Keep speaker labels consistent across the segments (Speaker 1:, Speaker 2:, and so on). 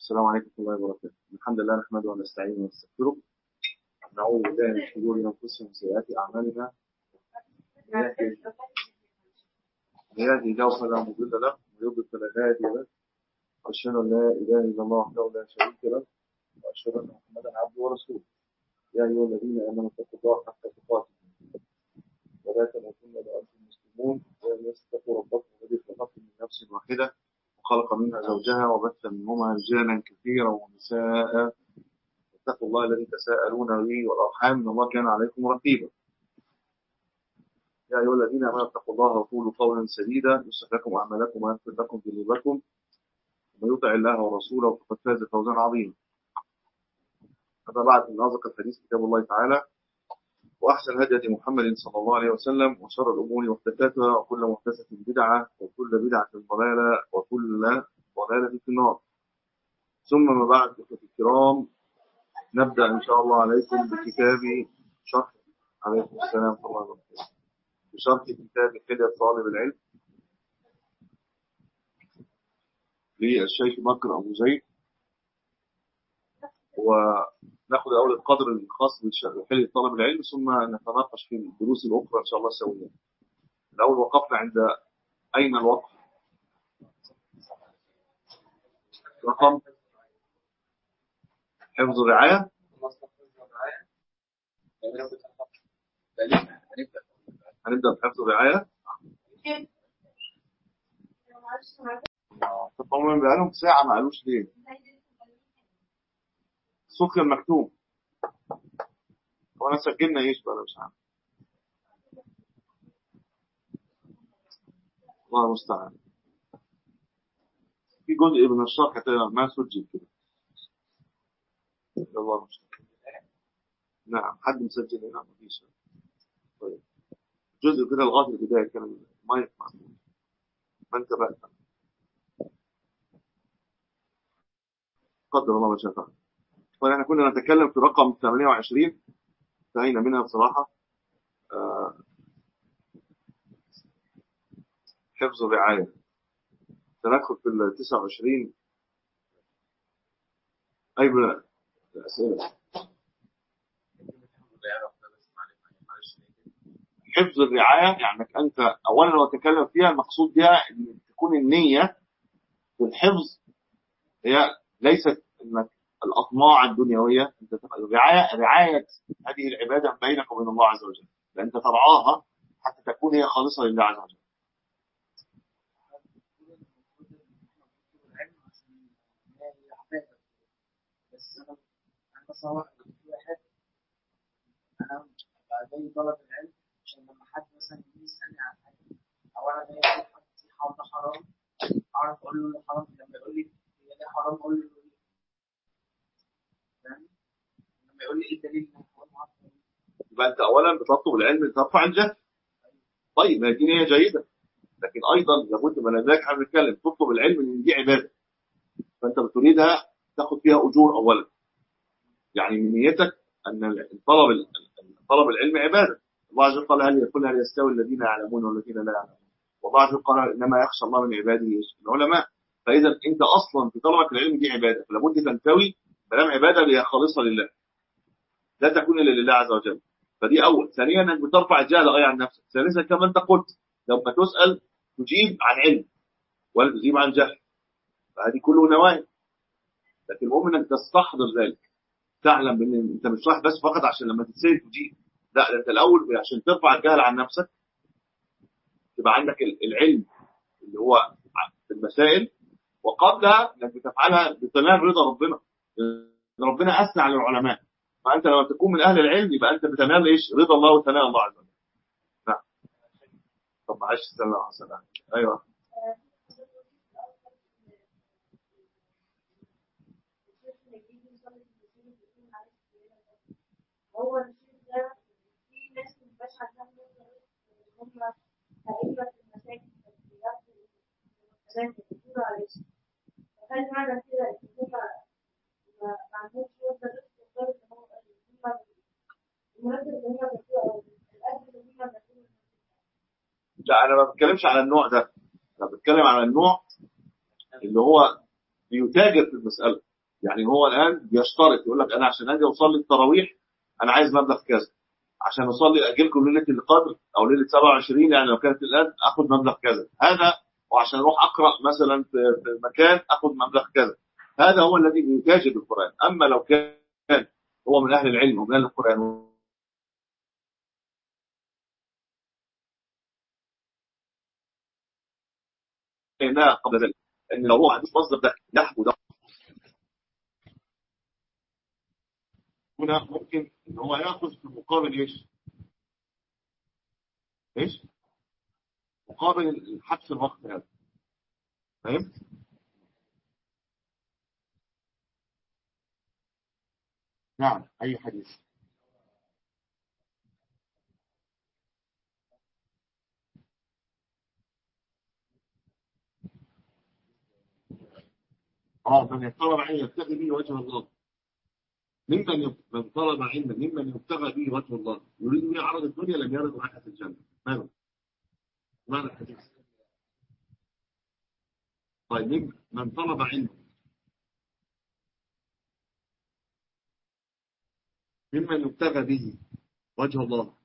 Speaker 1: السلام عليكم ورحمة الله وبركاته. الحمد لله نحمده ونستعينه ونستغفره ونعوذ بالله من شرور أنفسنا وسيئات أعمالنا. من يهده الله فلا مضل له ويضلل فلا هادي له، وأشهد أن لا إله إلا الله وحده لا شريك له، وأشهد أن محمدا عبده ورسوله. يا أيها الذين آمنوا اتقوا الله حق تقاته ولا تموتن إلا وأنتم مسلمون. ويا الناس اتقوا ربكم الذي خلقكم من نفس واحدة وخلق منها زوجها وبث منهما رجالا كثيرا ونساء. اتقوا الله الذي تساءلون به والأرحام إن الله كان عليكم رقيبا. يا أيها الذين آمنوا اتقوا الله وقولوا قولا سديدا يصلح لكم أعمالكم ويغفر لكم ذنوبكم، ومن يطع الله ورسوله فقد فاز فوزا عظيما. أما بعد، من أصدق الحديث كتاب الله تعالى، وأحسن هدي محمد صلى الله عليه وسلم، وشر الأمور محدثاتها، وكل محدثة بدعة، وكل بدعة ضلالة، وكل ضلالة في النار. ثم ما بعد، إخوتي الكرام، نبدأ إن شاء الله عليكم بكتاب شرح عليكم السلام ورحمة الله وبركاته بشرح كتاب حلية طالب العلم للشيخ بكر أبو زيد. ونأخذ أول القدر الخاص بحلية طالب العلم، ثم نتناقش في الدروس الأخرى إن شاء الله سويا. الأول وقفنا عند أين الوقف؟ رقم حفظ الرعاية. هنبدأ بحفظ الرعاية. طبعا بقالهم ساعة ما قالوش ليه. الصوت كان مكتوب وانا سجلنا ايش بقى مش عارف. الله المستعان. في جزء من الشرح كده ما سجل كده. الله المستعان. نعم، حد مسجل هنا؟ مفيش. طيب، جزء كده لغاية البداية كان المايك معمول، ما انتبهت. قدر الله ما شاء فعل. طيب، احنا كنا نتكلم في رقم 28 انتهينا منها بصراحة. حفظ الرعاية. سندخل في 29. أي الأسئلة. حفظ الرعاية يعني أنت أولا لو تتكلم فيها المقصود بها أن تكون النية في الحفظ هي ليست أنك الأطماع الدنيوية. أنت رعاية هذه العبادة بينك وبين الله عز وجل، لأن أنت ترعاها حتى تكون هي خالصة لله عز وجل.
Speaker 2: بس أنا واحد أنا زي طلب العلم عشان لما حد مثلا يجي يسألني عن حاجة أو أنا جاي أقول حد حرام ده حرام، أعرف أقول له حرام. لما يقول لي هي ده حرام أقول له فاهم؟ لما يقول لي إيه الدليل إن هو حرام
Speaker 1: يبقى أنت أولا بتطلب العلم لترفع الجهل. طيب، هذه نية جيدة، لكن أيضا لابد من ذلك احنا بنتكلم تطلب العلم إن دي عبادة، فأنت بتريدها تاخد فيها أجور أولا. يعني من نيتك أن طلب العلم عبادة. الله عز وجل قال هل يستوي الذين يعلمون والذين لا يعلمون؟ والله عز وجل قال إنما يخشى الله من عباده العلماء. فإذا أنت أصلا في طلبك العلم دي عبادة، فلابد تنتوي بلام عبادة هي خالصة لله، لا تكون إلا لله عز وجل. فدي أول. ثانيا أنك بترفع الجهل عن نفسك. ثالثا كما أنت قلت لما تسأل تجيب عن علم ولا تجيب عن جهل، فهذه كله نوايا. لكن المهم أنك تستحضر ذلك، تعلم بأن أنت مش رايح بس فقط عشان لما تتسأل تجيب، لا، أنت الأول عشان ترفع الجهل عن نفسك تبقى عندك العلم اللي هو في المسائل، وقبلها انك بتفعلها بتمام رضا ربنا. ربنا اثنى على العلماء، فانت لما تكون من اهل العلم يبقى انت بتمام ايش؟ رضا الله وثناء الله عز وجل. نعم. طب معلش استنى. ايوه.
Speaker 3: هو الشيء ده في ناس مش عارفه هم تقريبا في المساجد بيقولوا عليه. فكان معنى كده ان هم ما عندهمش وقت لدرجه ان هو المرتب اللي هم بياخدوه الاجر اللي هم بياخدوه.
Speaker 1: لا، انا ما بتكلمش على النوع ده، انا بتكلم على النوع اللي هو بيتاجر في المساله. يعني هو الآن بيشترط يقول لك أنا عشان أجي أصلي التراويح أنا عايز مبلغ كذا، عشان أصلي أجيلكم ليلة القدر أو ليلة 27 يعني لو كانت الآن أخذ مبلغ كذا، هذا وعشان أروح أقرأ مثلا في مكان أخذ مبلغ كذا. هذا هو الذي بيتاجر بالقرآن. أما لو كان هو من أهل العلم ومن أهل القرآن هنا قبل ذلك ان لو هو ما عندوش مصدر دخل يحبو ده، هنا ممكن ان هو ياخذ في مقابل ايش؟ ايش؟ مقابل حبس الوقت هذا. فاهم؟ نعم. اي حديث؟ اه، من طلب علم يبتغي به وجه الله، من طلب علما ممن يبتغى به وجه الله يريد به عرض الدنيا لم يرد رائحه الجنه. ماذا؟ ماذا الحديث؟ طيب من طلب علما ممن يبتغى به وجه الله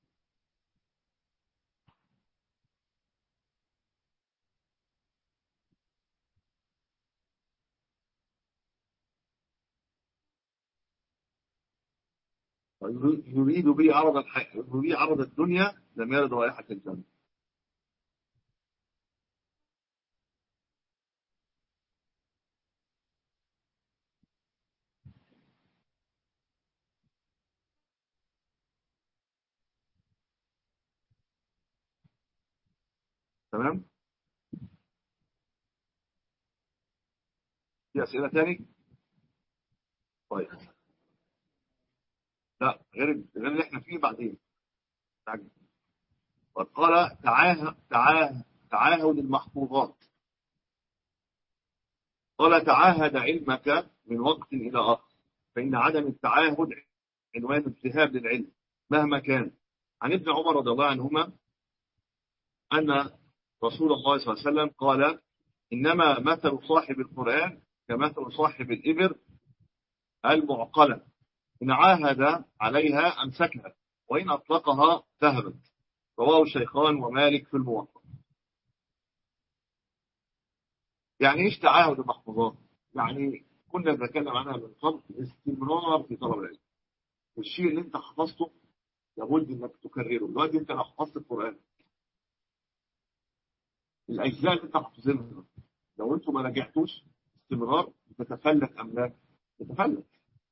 Speaker 1: يريد به عرض الدنيا لم يرد رائحه الجنه. تمام؟ في اسئله ثاني؟ طيب. لا، غير اللي احنا فيه بعدين. وقال تعاهد المحفوظات. قال تعاهد علمك من وقت إلى آخر، فإن عدم التعاهد عنوان الذهاب للعلم مهما كان. عن ابن عمر رضي الله عنهما أن رسول الله صلى الله عليه وسلم قال إنما مثل صاحب القرآن كمثل صاحب الإبر المعقلة، إن عاهد عليها أمسكها وإن أطلقها ذهبت. رواه الشيخان ومالك في الموطأ. يعني ايش تعاهد المحفوظات؟ يعني كنا بنتكلم عنها من قبل، استمرار في طلب العلم. الشيء اللي انت حفظته لابد انك تكرره. دلوقتي انت لو حفظت القران، الاجزاء اللي انت حافظينها لو انتم ما راجعتوش استمرار بتتفلت ام لا؟ تتفلت.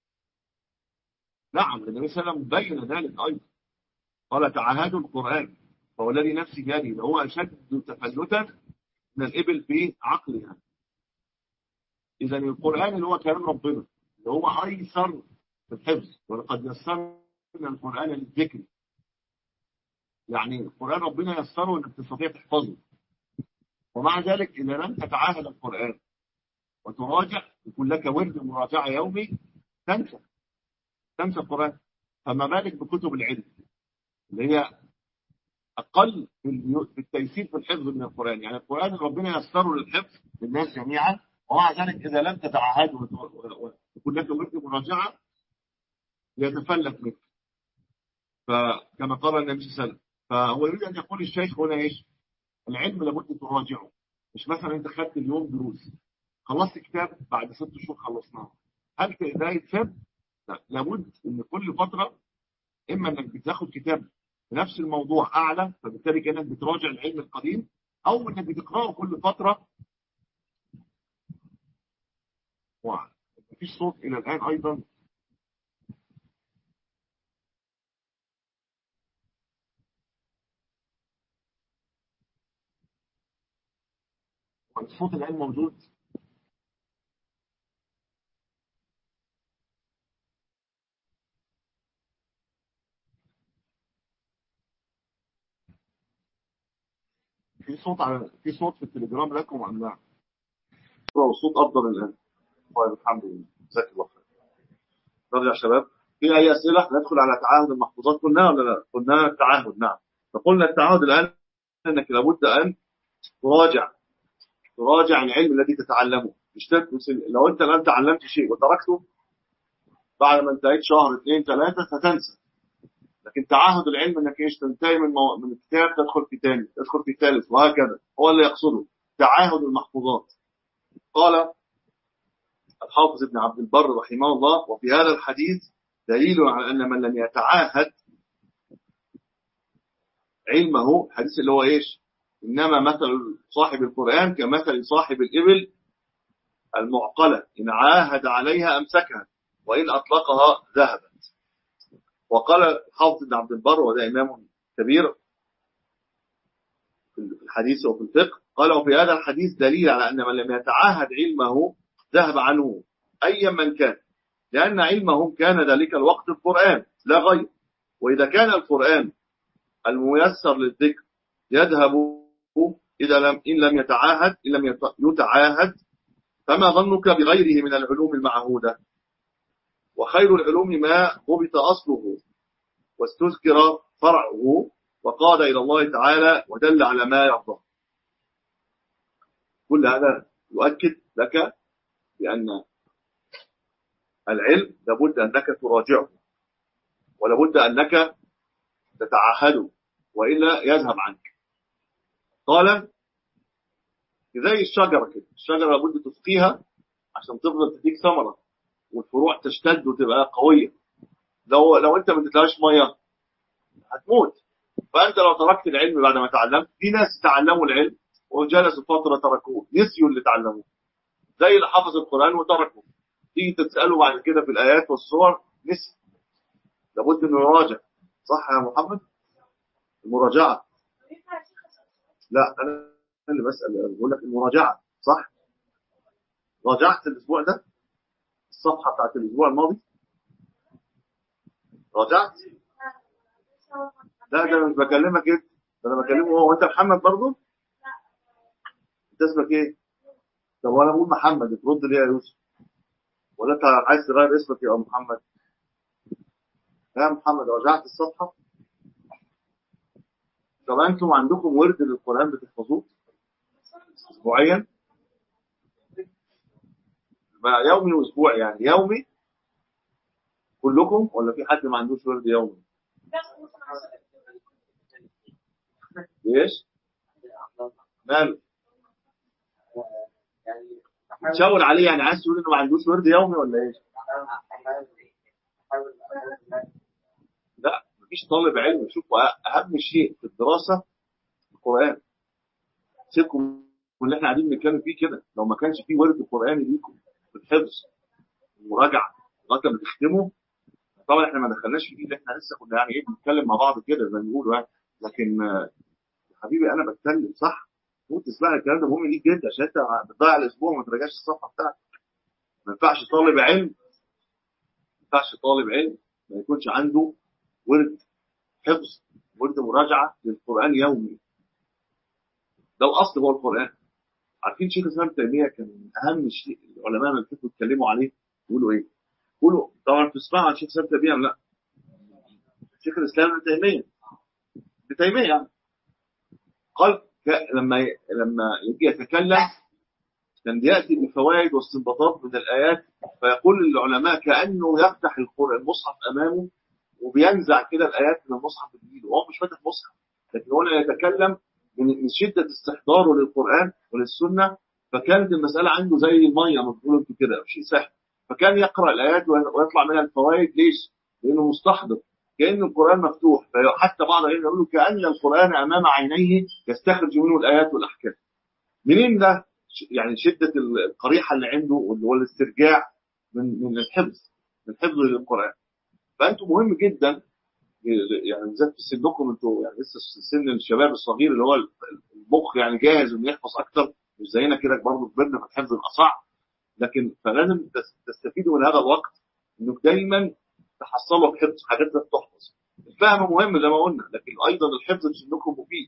Speaker 1: نعم، النبي صلى الله عليه وسلم بين ذلك ايضا. قال تعاهدوا القران فهو الذي نفسي بيده هو اشد تفلتا من الابل في عقلها. اذا القران اللي هو كلام ربنا اللي هو ايسر في الحفظ، ولقد يسرنا القران للذكر. يعني القران ربنا يسره انك تستطيع تحفظه، ومع ذلك اذا لم تتعاهد القران وتراجع يكون لك ورد مراجعه يومي تنسى القران. فما بالك بكتب العلم اللي هي اقل في التيسير في الحفظ من القران. يعني القران ربنا يسره للحفظ للناس جميعا، ومع ذلك اذا لم تتعهد ويكون لك ورد مراجعه يتفلت منك. فكما قال النبي صلى الله عليه وسلم، فهو يريد ان يقول الشيخ هنا ايش؟ العلم لابد تراجعه. مش مثلا انت خدت اليوم دروس، خلصت كتاب بعد 6 شهور خلصناه، هل ده يتساب؟ لا، لابد ان كل فتره اما انك بتاخد كتاب بنفس الموضوع اعلى فبالتالي كانك بتراجع العلم القديم، او انك بتقراه كل فتره. مفيش صوت الى الان ايضا. الصوت الان موجود. في صوت في التليجرام لكم ام لا؟ الصوت افضل الان. طيب الحمد لله، جزاك الله خير. طب يا شباب، في اي اسئله؟ ندخل على تعاهد المحفوظات قلنا ولا لا؟ قلنا التعاهد. نعم. فقلنا التعاهد الان انك لابد ان تراجع العلم الذي تتعلمه. لو انت لم تعلمت شيء وتركته بعد ما انتهيت شهر 2 3 ستنسى. لكن تعاهد العلم انك ايش تنتهي من الكتاب تدخل في ثاني تدخل في ثالث وهكذا، هو اللي يقصده تعاهد المحفوظات. قال الحافظ ابن عبد البر رحمه الله: وفي هذا الحديث دليل على ان من لم يتعاهد علمه، الحديث اللي هو ايش؟ انما مثل صاحب القرآن كمثل صاحب الإبل المعقلة، إن عاهد عليها أمسكها وإن أطلقها ذهبت. وقال الحافظ ابن عبد البر، وده إمام كبير في الحديث وفي الفقه، قال: وفي هذا الحديث دليل على أن من لم يتعاهد علمه ذهب عنه أيا من كان، لأن علمهم كان ذلك الوقت القرآن لا غير. وإذا كان القرآن الميسر للذكر يذهب إن لم يتعاهد، فما ظنك بغيره من العلوم المعهودة؟ وخير العلوم ما ضبط أصله واستذكر فرعه وقاد إلى الله تعالى ودل على ما يرضى. كل هذا يؤكد لك بأن العلم لابد أنك تراجعه ولابد أنك تتعهده وإلا يذهب عنك. قال: زي الشجرة كده، الشجرة لابد تسقيها عشان تفضل تديك ثمرة والفروع تشتد وتبقى قوية. لو انت ما تديلهاش ميه هتموت. فانت لو تركت العلم بعد ما تعلمت، في ناس تعلموا العلم وجلسوا فترة تركوه، نسيوا اللي تعلموه، زي اللي حفظ القرآن وتركه، تيجي تسأله بعد كده في الآيات والسور نسي. لابد انه يراجع. صح يا محمد؟ المراجعة. لا انا اللي بسأل، بقول لك المراجعة صح. راجعت الاسبوع ده الصفحة بتاعت الاسبوع الماضي؟ راجعت؟ لا ده انا مش بكلمك انت، ده انا بكلمه هو. وانت محمد برضه؟ انت اسمك ايه؟ طب وانا بقول محمد ترد ليه يا يوسف؟ ولا انت عايز تغير اسمك يا محمد؟ يا محمد راجعت الصفحة؟ طب انتم عندكم ورد للقرآن بتحفظوه اسبوعيا؟ يومي واسبوعي يعني يومي كلكم ولا في حد ما عندوش ورد يومي؟ ليش؟ ماله؟ تشاور عليه يعني عايز تقول انه ما عندوش ورد يومي ولا ايش؟ لا مفيش طالب علم. شوفوا اهم شيء في الدراسة القرآن. سيبكم واللي احنا قاعدين بنتكلم فيه كده، لو ما كانش فيه ورد قرآني ليكم في الحفظ والمراجعة لغايه ما تختموا، طبعا احنا ما دخلناش في دي اللي احنا لسه كنا يعني ايه بنتكلم مع بعض كده زي ما بيقولوا يعني. لكن يا حبيبي انا بتكلم صح، وانت تسمع الكلام ده مهم ليك جدا عشان انت بتضيع الاسبوع وما تراجعش الصفحه بتاعتك. ما ينفعش طالب علم ما يكونش عنده ورد حفظ، ورد مراجعه للقران يومي. ده الاصل هو القران. عارفين شيخ الاسلام ابن تيميه كان من اهم الشيء العلماء اللي كانوا بيتكلموا عليه يقولوا ايه؟ يقولوا طبعا تسمعوا عن شيخ الاسلام ابن تيميه لا؟ شيخ الاسلام ابن تيميه يعني قال لما يجي يتكلم كان بيأتي بفوائد واستنباطات من الآيات، فيقول للعلماء كأنه يفتح المصحف أمامه وبينزع كده الآيات من المصحف بإيده، وهو مش فاتح مصحف، لكن هو يتكلم من شدة استحضاره للقرآن وللسنة. فكانت المسألة عنده زي المية ما بتقولوا انتوا كده، شيء سهل. فكان يقرأ الآيات ويطلع منها الفوائد. ليش؟ لأنه مستحضر كأن القرآن مفتوح. فحتى بعض العلماء يقولوا كأن القرآن أمام عينيه يستخرج منه الآيات والأحكام. منين ده؟ يعني شدة القريحة اللي عنده والاسترجاع من الحفظ للقرآن. فأنتم مهم جدا يعني بالذات في سنكم انتوا يعني لسه سن الشباب الصغير اللي هو المخ يعني جاهز انه يحفظ اكتر، مش زينا كده برضه كبرنا فالحفظ يبقى صعب. لكن فلازم تستفيدوا من هذا الوقت انك دايما تحصلوا بحفظ حاجات لا تحفظ. الفهم مهم زي ما قلنا، لكن ايضا الحفظ في سنكم مفيد.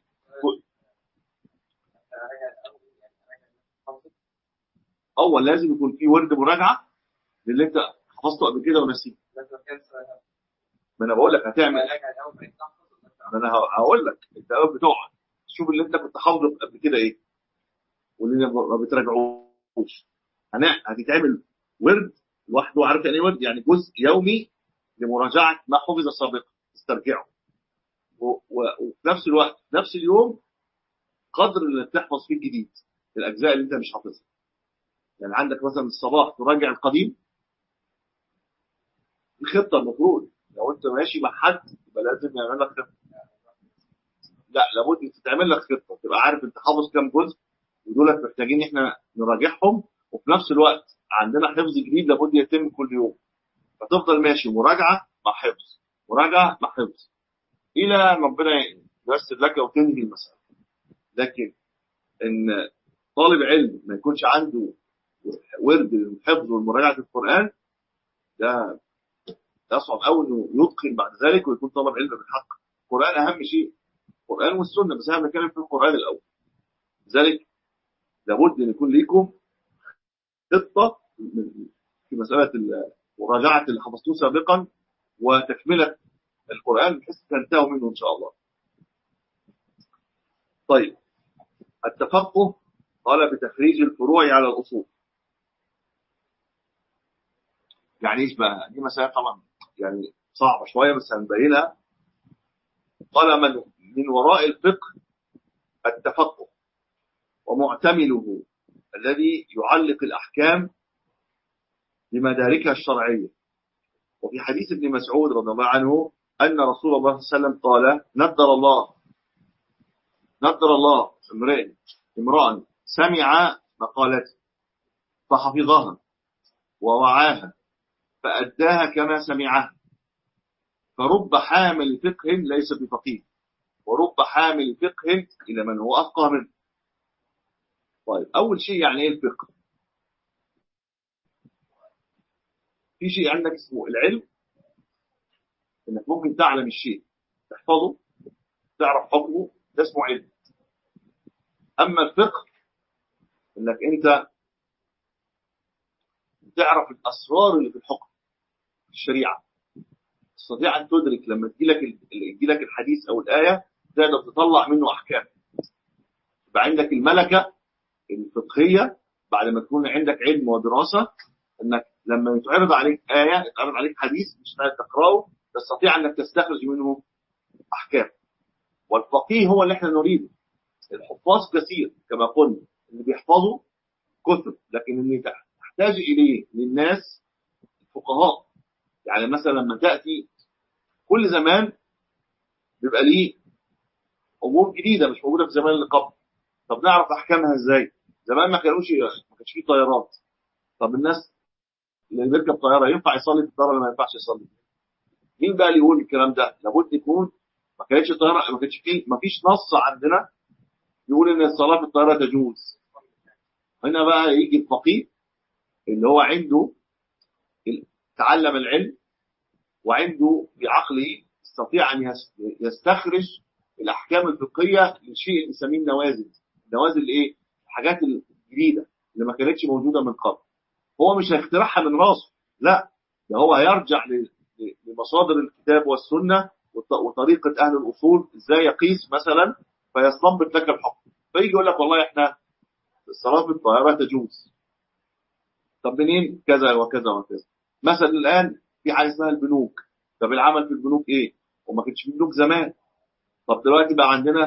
Speaker 1: اول لازم يكون في ورد مراجعه للي انت حفظته قبل كده ونسيته. ما انا بقول لك هتعمل، ما انا هقول لك انت بتقعد تشوف اللي انت كنت حافظه قبل كده ايه واللي ما بتراجعوش. هتتعمل ورد لوحده. عارف يعني ايه ورد؟ يعني جزء يومي لمراجعه ما حفظ سابقا، تسترجعه. وفي نفس الوقت في نفس اليوم قدر اللي تحفظ فيه الجديد، الاجزاء اللي انت مش حافظها. يعني عندك مثلا الصباح تراجع القديم، الخطه المفروض لو انت ماشي مع حد يبقى لازم يعمل لك خطه. لا، لابد تتعمل لك خطه، تبقى عارف انت حافظ كام جزء ودول محتاجين احنا نراجعهم، وفي نفس الوقت عندنا حفظ جديد لابد يتم كل يوم. فتفضل ماشي مراجعه مع حفظ، مراجعه مع حفظ، الى ربنا ييسر لك وتنهي المساله. لكن ان طالب علم ما يكونش عنده ورد للحفظ والمراجعه القران، ده يصعب قوي انه يتقن بعد ذلك ويكون طالب علم بالحق. القران اهم شيء، القران والسنه، بس احنا بنتكلم في القران الاول. لذلك لابد ان يكون ليكم خطه في مساله مراجعه اللي حفظتوه سابقا وتكمله القران بحيث تنتهوا منه ان شاء الله. طيب، التفقه قال بتخريج الفروع على الاصول. يعني ايش بقى؟ دي مسائل طبعا يعني صعبه شويه بس هنبينها. قال من وراء الفقه التفقه ومعتمله الذي يعلق الأحكام بمداركها الشرعية. وفي حديث ابن مسعود رضي الله عنه أن رسول الله صلى الله عليه وسلم قال: نذر الله امرأ سمع مقالتي فحفظها ووعاها فأداها كما سمعها، فرب حامل فقه ليس بفقيه، ورب حامل فقه إلى من هو أفقه منه. طيب، أول شيء يعني إيه الفقه؟ في شيء عندك اسمه العلم، انك ممكن تعلم الشيء تحفظه تعرف حكمه، ده اسمه علم. اما الفقه انك انت تعرف الاسرار اللي في الحكم، في الشريعه، تستطيع ان تدرك لما يجي لك الحديث او الايه تقدر تطلع منه احكام. يبقى عندك الملكه الفقهيه بعد ما تكون عندك علم ودراسه، انك لما يتعرض عليك ايه، يتعرض عليك حديث مش تقراه، تستطيع انك تستخرج منه احكام. والفقيه هو اللي احنا نريده. الحفاظ كثير كما قلنا، اللي بيحفظوا كتب، لكن اللي تحتاج اليه للناس الفقهاء. يعني مثلا لما تاتي كل زمان بيبقى ليه امور جديده مش موجوده في الزمان اللي قبل. طب نعرف احكامها ازاي؟ زمان ما كانش فيه طيارات. طب الناس اللي بيركب طياره ينفع يصلي في الطياره ولا ما ينفعش يصلي؟ مين بقى اللي يقول الكلام ده؟ لابد يكون ما كانتش طياره، ما فيش نص عندنا يقول ان الصلاه في الطياره تجوز. هنا بقى يجي الفقيه اللي هو عنده تعلم العلم وعنده بعقله يستطيع أن يستخرج الأحكام الفقهية للشيء اللي بنسميه النوازل. النوازل إيه؟ الحاجات الجديدة اللي ما كانتش موجودة من قبل. هو مش هيخترعها من راسه، لا، ده هو هيرجع لمصادر الكتاب والسنة وطريقة أهل الأصول إزاي يقيس مثلا فيستنبط لك الحكم. فيجي يقول لك والله إحنا الصلاة في الطائرة تجوز. طب منين؟ كذا وكذا وكذا. مثلا الآن في حاجة اسمها البنوك. طب العمل في البنوك إيه؟ وما كانش في بنوك زمان. طب دلوقتي بقى عندنا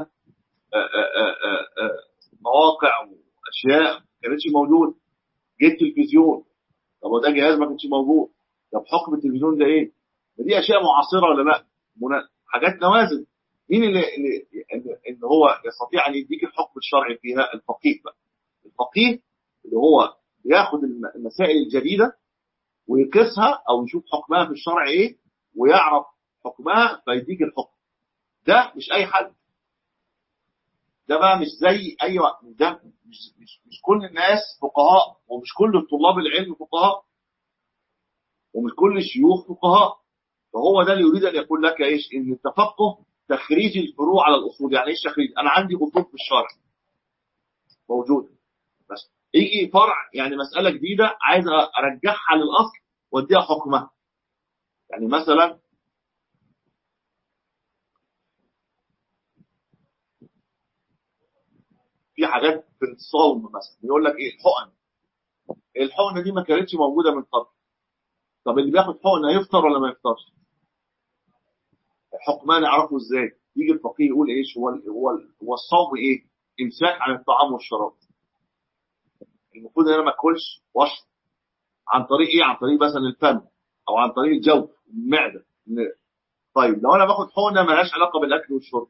Speaker 1: مواقع وأشياء ما كانتش موجودة. جه التلفزيون، طب ده جهاز ما كانش موجود. طب حكم التلفزيون ده إيه؟ دي أشياء معاصرة ولا لا؟ حاجات نوازل. مين اللي هو يستطيع أن يديك الحكم الشرعي فيها؟ الفقيه بقى. الفقيه اللي هو ياخد المسائل الجديدة ويقيسها او يشوف حكمها في الشرع ايه ويعرف حكمها فيديك الحكم. ده مش اي حد، ده بقى مش زي اي وقت. ده مش كل الناس فقهاء، ومش كل الطلاب العلم فقهاء، ومش كل الشيوخ فقهاء. فهو ده اللي يريد ان يقول لك ايش؟ ان التفقه تخريج الفروع على الاصول. يعني ايش تخريج؟ انا عندي اصول في الشرع موجوده، بس يجي فرع يعني مساله جديده عايز ارجعها للاصل واديها حكمها. يعني مثلا في حاجات في الصوم مثلا يقول لك ايه؟ الحقن. الحقنه دي ما كانتش موجوده من قبل. طب اللي بياخد حقنه يفطر ولا ما يفطرش؟ الحكمان نعرفه ازاي؟ يجي الفقيه يقول ايش هو الصوم ايه؟ امساك عن الطعام والشراب. المفروض ان انا ما اكلش واشرب. عن طريق ايه؟ عن طريق مثلا الفم، او عن طريق الجوف، المعده. طيب لو انا باخد حقنه مالهاش علاقه بالاكل والشرب،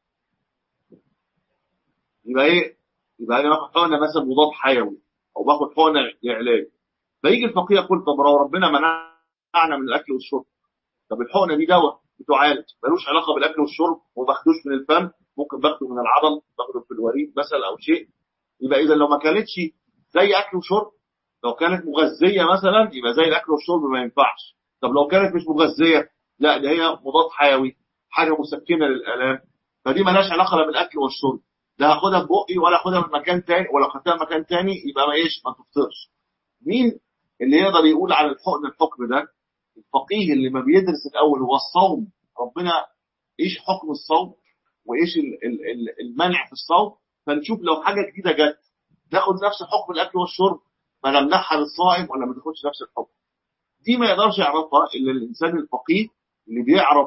Speaker 1: يبقى ايه؟ يبقى انا باخد حقنه مثلا مضاد حيوي، او باخد حقنه لعلاج. فيجي الفقيه يقول طب لو ربنا منعنا من الاكل والشرب، طب الحقنه دي دواء بتعالج، ملوش علاقه بالاكل والشرب، وما باخدوش من الفم، ممكن باخده من العضل، باخده في الوريد مثلا او شيء. يبقى اذا لو ما كانتش زي اكل وشرب، لو كانت مغذيه مثلا، يبقى زي الاكل والشرب ما ينفعش. طب لو كانت مش مغذيه، لا ده هي مضاد حيوي، حاجه مسكنه للالام، فدي مالهاش علاقه لا بالاكل والشرب. لا هاخدها ببقي ولا هاخدها من مكان تاني، ولا خدتها من مكان تاني يبقى ما ايش، ما تفطرش. مين اللي يقدر يقول على الحكم ده؟ الفقيه اللي ما بيدرس الاول هو الصوم، ربنا ايش حكم الصوم وايش المنع في الصوم، فنشوف لو حاجه جديده جت تاخد نفس حكم الاكل والشرب، ما نمنعها للصائم ولا ما تاخدش نفس الحكم. دي ما يقدرش يعرفها الا الانسان الفقيه اللي بيعرف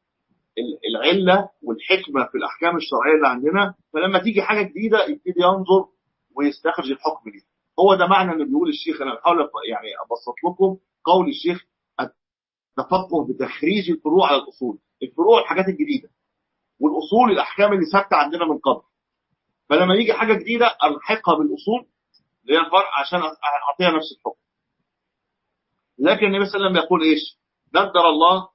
Speaker 1: العله والحكمه في الاحكام الشرعيه اللي عندنا، فلما تيجي حاجه جديده يبتدي ينظر ويستخرج الحكم دي. هو ده معنى اللي بيقول الشيخ. انا بحاول يعني ابسط لكم قول الشيخ: التفقه بتخريج الفروع على الاصول. الفروع الحاجات الجديده، والاصول الاحكام اللي ثابته عندنا من قبل. فلما يجي حاجه جديده الحقها بالاصول اللي هي الفرع عشان اعطيها نفس الحكم. لكن النبي صلى الله عليه وسلم يقول ايش؟ نذر الله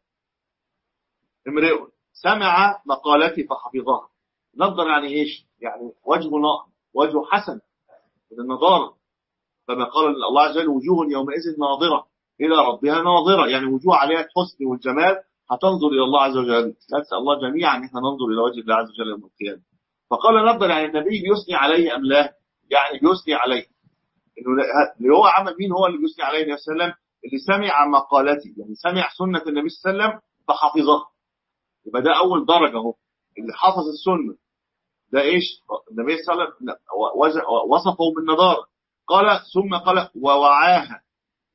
Speaker 1: امرئ سمع مقالتي فحفظها. نذر يعني ايش؟ يعني وجه حسن من النضاره. كما قال الله عز وجل: وجوه يومئذ ناظره الى ربها ناظره، يعني وجوه عليها الحسن والجمال، هتنظر الى الله عز وجل. نسال الله جميعا ان احنا ننظر الى وجه الله عز وجل يوم القيامه. فقال نذر يعني النبي بيثني عليه ام لا؟ يعني بيثني عليه. انه اللي هو عمل مين هو اللي بيثني عليه النبي صلى الله عليه وسلم؟ اللي سمع مقالتي، يعني سمع سنه النبي صلى الله عليه وسلم فحفظها. يبقى ده اول درجه اهو، اللي حفظ السنه. ده ايش؟ النبي صلى الله عليه وسلم وصفه بالنضاره. قال ثم قال ووعاها.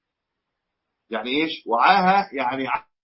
Speaker 1: يعني ايش وعاها؟ يعني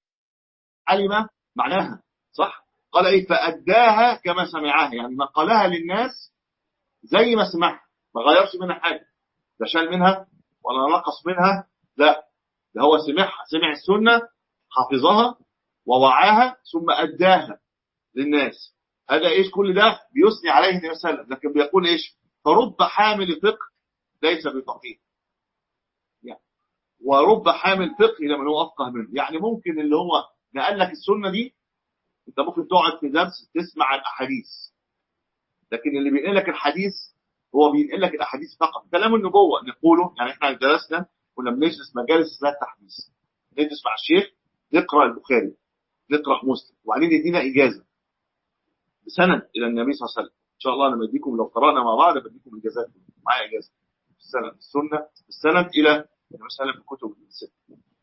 Speaker 1: علم معناها، صح؟ قال ايه؟ فاداها كما سمعها، يعني نقلها للناس زي ما سمعها، ما غيرش منها حاجه، لا شال منها ولا نقص منها، لا ده هو سمع السنه، حفظها ووعاها ثم اداها للناس. هذا ايش؟ كل ده بيثني عليه النبي صلى الله عليه وسلم. لكن بيقول ايش؟ فرب حامل فقه ليس بفقيه، يعني ورب حامل فقه لمن هو افقه منه. يعني ممكن اللي هو نقل لك السنه دي، انت ممكن تقعد في درس تسمع الاحاديث، لكن اللي بينقل لك الحديث هو بينقل لك الاحاديث فقط. كلام النبوه نقوله، يعني احنا درسنا كنا بنجلس مجالس اسمها التحديث، ندرس مع الشيخ، نقرا البخاري، نقرا مسلم، وبعدين يدينا اجازه بسند الى النبي صلى الله عليه وسلم. ان شاء الله انا بديكم لو قرانا مع بعض بديكم اجازات، معايا اجازه بالسند، السنه الى النبي صلى الله عليه وسلم في الكتب الست.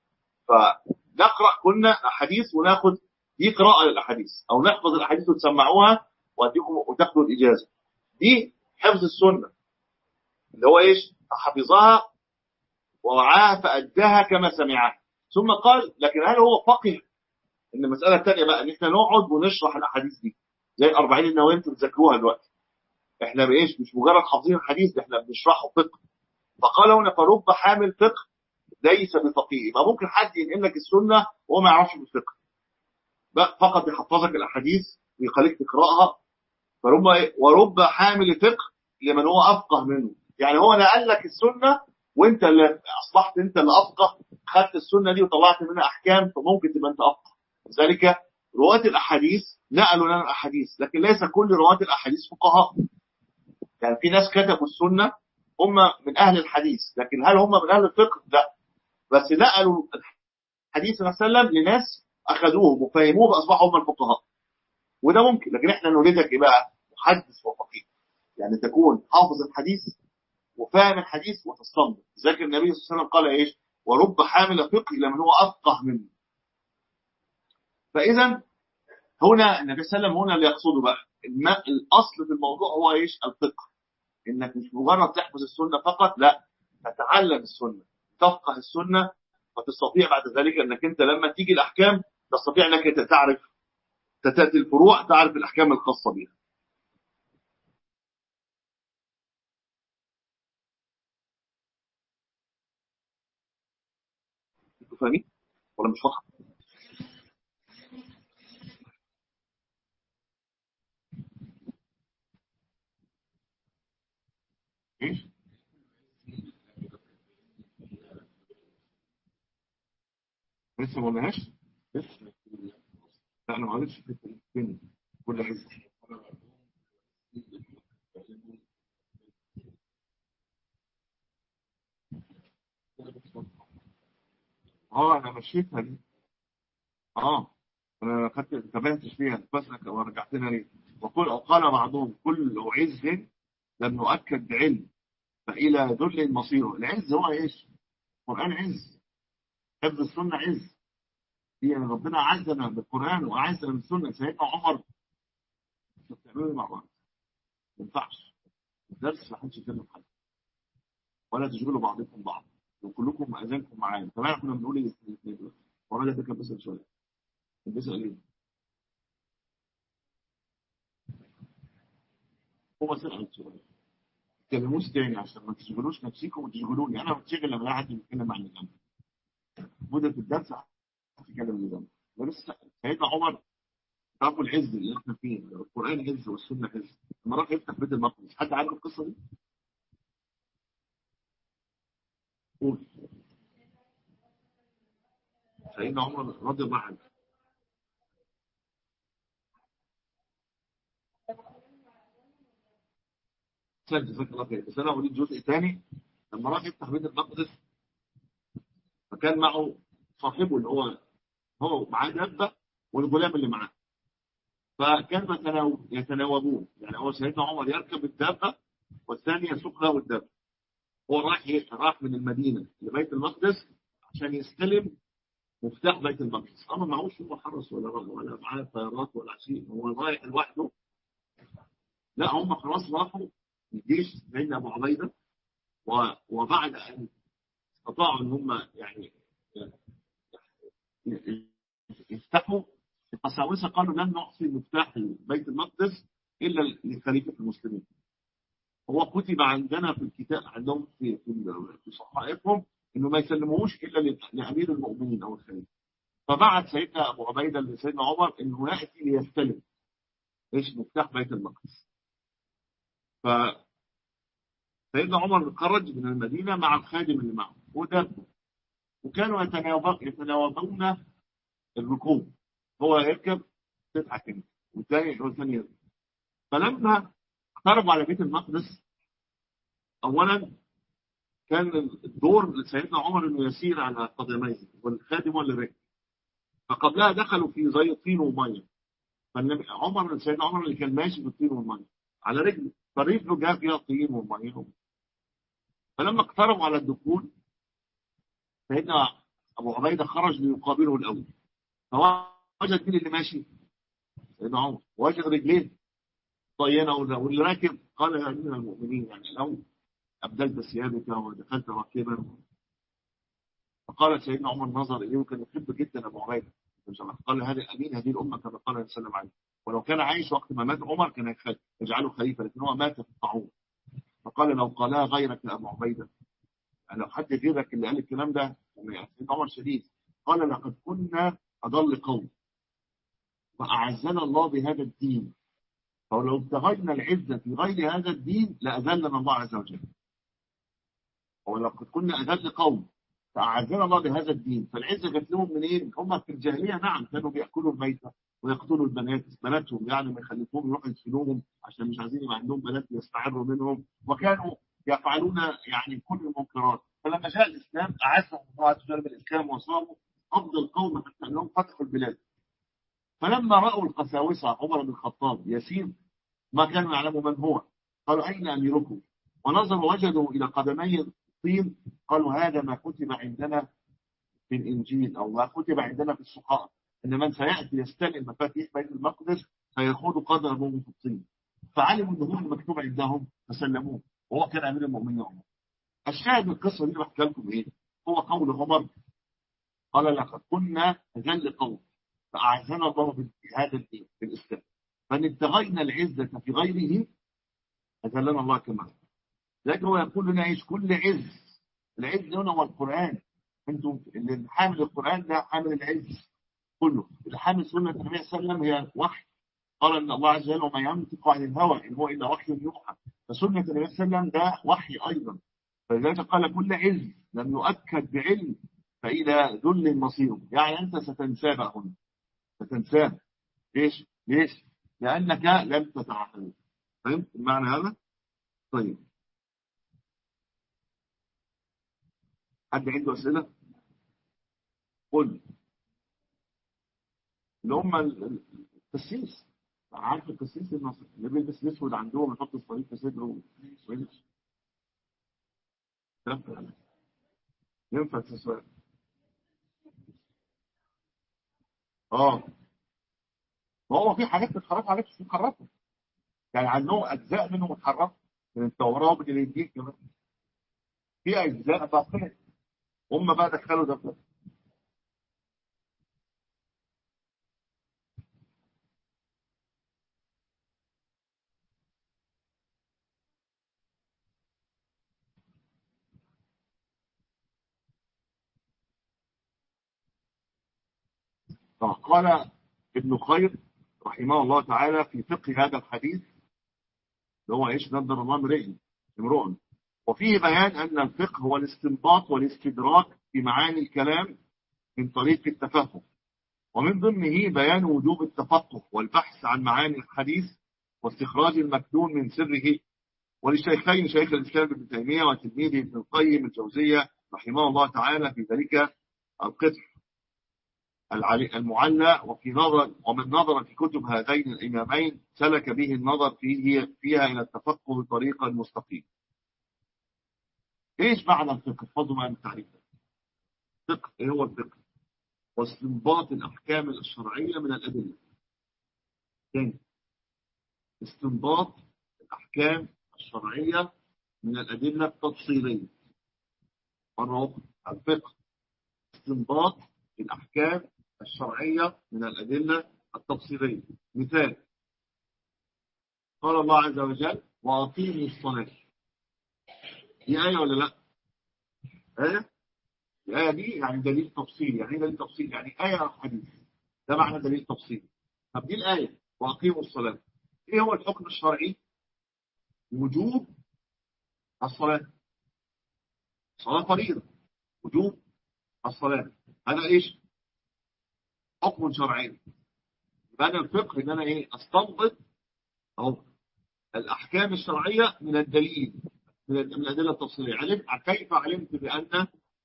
Speaker 1: فنقرا كنا احاديث وناخد دي قراءه للاحاديث، او نحفظ الاحاديث وتسمعوها واديكم وتاخدوا الاجازه. دي حفظ السنه اللي هو ايش؟ حفظها ووعاها فاداها كما سمعها. ثم قال: لكن هل هو فقه؟ ان المساله الثانيه بقى ان احنا نقعد ونشرح الاحاديث دي زي ال40 النووي انتوا بتذاكروها دلوقتي. احنا بايش؟ مش مجرد حافظين الحديث، ده احنا بنشرحه فقه. فقال هنا: فرب حامل فقه ليس بفقيه. يبقى ممكن حد ينقل لك السنه وهو ما يعرفش بالفقه، فقط يحفظك الاحاديث ويخليك تقراها. ورب حامل فقه لمن هو افقه منه، يعني هو نقل لك السنه وانت اللي اصبحت انت اللي افقه، خدت السنه دي وطلعت منها احكام، فممكن تبقى انت افقه. لذلك رواة الاحاديث نقلوا لنا الاحاديث، لكن ليس كل رواة الاحاديث فقهاء. يعني في ناس كتبوا السنه هم من اهل الحديث، لكن هل هم من اهل الفقه؟ لا، بس نقلوا الحديث صلى الله عليه وسلم لناس اخذوه وفهموه فاصبحوا هم الفقهاء. وده ممكن، لكن احنا نريدك ايه بقى؟ محدث وفقيه، يعني تكون حافظ الحديث وفاهم الحديث وتستنبط. ذكر النبي صلى الله عليه وسلم قال ايش؟ ورب حامل فقه لمن هو افقه منه. فاذا هنا النبي صلى الله عليه وسلم هنا اللي يقصده بقى الاصل في الموضوع هو ايش؟ الفقه. انك مش مجرد تحفظ السنه فقط، لا، تتعلم السنة، تفقه السنة، فتستطيع بعد ذلك أنك أنت لما تيجي الأحكام تستطيع أنك أنت تعرف، تأتي الفروع تعرف الأحكام الخاصة بها. أنتوا فاهمين ولا مش فاهم؟ إيش؟ لسه ما قلناهاش؟ لسه. لا أنا ما قريتش في فين كل حزب. أنا مشيتها دي. أنا خدت انتبهتش فيها بس ورجعتنا ليه. وقال بعضهم كل عز لم يؤكد علم فإلى ذل المصير. العز هو إيش؟ القرآن عز، حفظ السنة عز. يعني ربنا أعزنا بالقرآن وأعزنا بالسنة. سيدنا عمر بتعملوا مع بعض ما ينفعش الدرس، ما حدش يكلم حد ولا تشغلوا بعضكم بعض وكلكم أذانكم معايا. طبعا كنا بنقول إيه الاثنين دول؟ وعمل ده كان بيسأل شوية، كان بيسأل إيه؟ هو سأل سؤال، ما تكلموش تاني عشان ما تشغلوش نفسيكم وتشغلوني. أنا بتشغل لما حد يتكلم عن الأمر. مدة الدرس هتتكلم عن الأمر. ولسه سيدنا عمر تعرفوا العز اللي احنا فيه، القرآن عز والسنة عز. لما راح يفتح بيت المقدس، حد عارف القصة دي؟ قول. سيدنا عمر رضي الله عنه. جزاك الله خير. بس انا اريد جزء ثاني. لما راح يفتح بيت المقدس فكان معه صاحبه اللي هو معاه دابه والغلام اللي معاه. فكان يتناوبون، يعني هو سيدنا عمر يركب الدابه والثاني يسوق له الدابه. هو راح من المدينه لبيت المقدس عشان يستلم مفتاح بيت المقدس. اما معهوش هو حرس ولا معاه طيارات ولا شيء، هو رايح لوحده. لا هم خلاص راحوا الجيش بين ابو عبيده. وبعد ان استطاعوا ان هم يعني يفتحوا، القساوسه قالوا لن نعطي مفتاح بيت المقدس الا لخليفه المسلمين. هو كتب عندنا في الكتاب عندهم في صحائفهم انه ما يسلموهوش الا لامير المؤمنين او الخليفه. فبعت سيدنا ابو عبيده لسيدنا عمر انه ياتي ليستلم ايش مفتاح بيت المقدس. فسيدنا عمر خرج من المدينه مع الخادم اللي معه ودابه، وكانوا يتناوبون الركوب. هو يركب تضحك انت والثاني يركب. فلما اقتربوا على بيت المقدس، اولا كان الدور لسيدنا عمر انه يسير على قدميه والخادم هو اللي ركب. فقبلها دخلوا في زي طين وميه. سيدنا عمر اللي كان ماشي في الطين والميه على رجله، فرجله جاء فيها طين وميه. فلما اقتربوا على الدخول سيدنا ابو عبيده خرج ليقابله الاول. فوجد مين اللي ماشي؟ سيدنا عمر. وجد رجليه طينه، واللي راكب قال يا امير المؤمنين يعني لو ابدلت ثيابك ودخلت راكبا. فقال سيدنا عمر نظر اليه وكان يحب جدا ابو عبيده. قال هذا امين هذه الامه كما قال النبي صلى الله عليه وسلم. ولو كان عايش وقت ما مات عمر كان يجعله خليفه، لكن هو مات في الطاعون. فقال لو قالها غيرك يا ابو عبيده، يعني لو حد غيرك اللي قال الكلام ده، يعني سيدنا عمر شديد. قال لقد كنا اضل قوم فاعزنا الله بهذا الدين، فلو ابتغينا العزه في غير هذا الدين لاذلنا الله عز وجل. ولقد كنا أذل قوم فأعزنا الله بهذا الدين. فالعزة جت لهم منين؟ هم في الجاهلية نعم كانوا بيأكلوا الميتة ويقتلوا بناتهم، يعني ما يخلفوهم يروحوا يدفنوهم عشان مش عايزين يبقى عندهم بنات يستعروا منهم، وكانوا يفعلون يعني كل المنكرات. فلما جاء الإسلام أعزهم الله عز وجل بالإسلام وصاروا أفضل قوم حتى أنهم فتحوا البلاد. فلما رأوا القساوسة عمر بن الخطاب يسير ما كانوا يعلموا من هو، قالوا أين أميركم؟ ونظروا وجدوا إلى قدمي الطين، قالوا هذا ما كتب عندنا في الإنجيل أو ما كتب عندنا في الصحائف، أن من سيأتي يستلم مفاتيح بيت المقدس فيخوض قدمه في الطين. فعلموا أنه هو المكتوب عندهم فسلموه، وهو كان أمير المؤمنين عمر. الشاهد من القصه دي اللي بحكي لكم ايه؟ هو قول عمر قال لقد كنا اذل قوم فاعزنا الله بهذا الدين بالاسلام فان ابتغينا العزه في غيره اذلنا الله كما. لكن هو يقول لنا ايش؟ كل عز، العز هنا هو القران. انتم اللي حامل القران ده حامل العز كله، اللي حامل سنه النبي صلى الله عليه وسلم هي وحي. قال ان الله عز وجل وما ينطق عن الهوى ان هو الا وحي يوحى، فسنه النبي صلى الله عليه وسلم ده وحي ايضا. فلذلك قال كل عز لم يؤكد بعلم فإلى ذل مصير. يعني أنت ستنساه بقى هنا، ستنساه. ليش؟ ليش؟ لأنك لم تتعهد. فهمت المعنى هذا؟ طيب، حد عنده أسئلة؟ قل. اللي هم القسيس، عارف القسيس المصري اللي بيلبس الأسود عندهم يحط الصليب في صدره ويمشي. ينفع السؤال؟ اه، ما هو في حاجات بتتحرك عليك مش متحركه، يعني عندهم اجزاء منهم متحركه من التوراه ومن الانجيل كمان، في اجزاء باقيه هم بقى دخلوا ده. قال ابن خير رحمه الله تعالى في فقه هذا الحديث اللي هو ايش؟ نظر الله امرؤ. وفيه بيان ان الفقه هو الاستنباط والاستدراك في معاني الكلام من طريق التفهم، ومن ضمنه بيان وجوب التفقه والبحث عن معاني الحديث واستخراج المكنون من سره. وللشيخين شيخ الاسلام ابن تيميه وتلميذه ابن القيم الجوزيه رحمه الله تعالى في ذلك القطع المعلى. وفي نظر ومن نظر في كتب هذين الإمامين سلك به النظر فيها إلى التفقه طريقا مستقيما. إيش معنى الفقه؟ فضل عن التعريف. الفقه إيه هو الفقه؟ واستنباط الأحكام الشرعية من الأدلة. ثاني، استنباط الأحكام الشرعية من الأدلة التفصيلية. مرة أخرى، الفقه استنباط الأحكام الشرعية من الأدلة التفصيلية. مثال، قال الله عز وجل وأقيموا الصلاة. دي آية ولا لا؟ آية؟ الآية دي يعني دليل تفصيل. يعني ايه دليل تفصيل؟ يعني آية أو حديث، ده معنى دليل تفصيل. طب دي الآية وأقيموا الصلاة، إيه هو الحكم الشرعي؟ وجوب الصلاة. الصلاة فريضة، وجوب الصلاة، هذا إيش؟ حكم شرعي. يبقى أنا الفقه إن أنا إيه؟ أستنبط أهو الأحكام الشرعية من الدليل، من الأدلة التفصيلية. كيف علمت بأن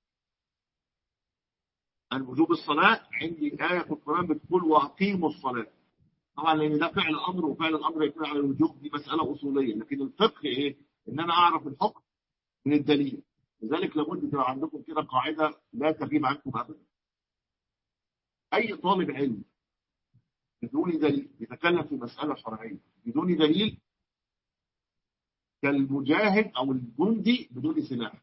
Speaker 1: وجوب الصلاة؟ عندي آية في القرآن بتقول وأقيموا الصلاة. طبعا لأن ده فعل أمر، وفعل الأمر يكون على الوجوب، دي مسألة أصولية. لكن الفقه إيه؟ إن أنا أعرف الحكم من الدليل. لذلك لابد تبقى عندكم كده قاعدة لا تغيب عنكم أبدا. أي طالب علم بدون دليل يتكلم في مسألة شرعية بدون دليل كالمجاهد أو الجندي بدون سلاح.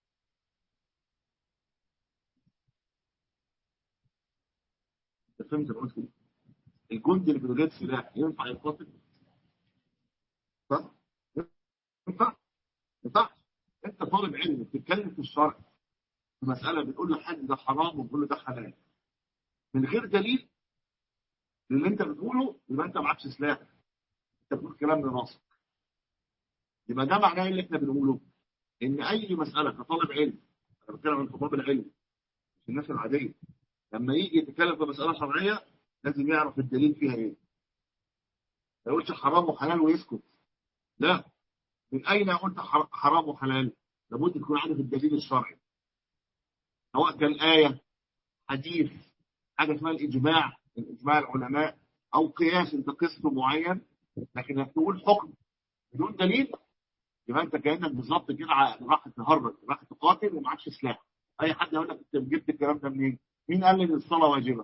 Speaker 1: أنت فهمت قلت إيه؟ الجندي اللي بدون سلاح ينفع يقاتل؟ صح؟ ينفع؟ ينفع؟ أنت طالب علم بتتكلم في الشرع، في مسألة بتقول لحد ده حرام وبتقول له ده حلال من غير دليل للي أنت بتقوله، يبقى أنت معكش سلاح، أنت بتقول كلام لراسك. يبقى ده معناه اللي إحنا بنقوله إن أي مسألة كطالب علم، أنا بتكلم عن طلاب العلم مش الناس العادية، لما يجي يتكلم في مسألة شرعية لازم يعرف الدليل فيها إيه. ما يقولش حرام وحلال ويسكت، لا. من أين قلت حرام وحلال؟ لابد تكون عارف الدليل الشرعي، سواء كان آية، حديث، حاجة اسمها الإجماع، الإجماع العلماء، أو قياس أنت قسط معين. لكن انك تقول حكم بدون دليل يبقى أنت كأنك بالظبط كده راح تهرج، راح تقاتل ومعكش سلاح. أي حد يقول لك أنت جبت الكلام ده منين؟ مين قال إن الصلاة واجبة؟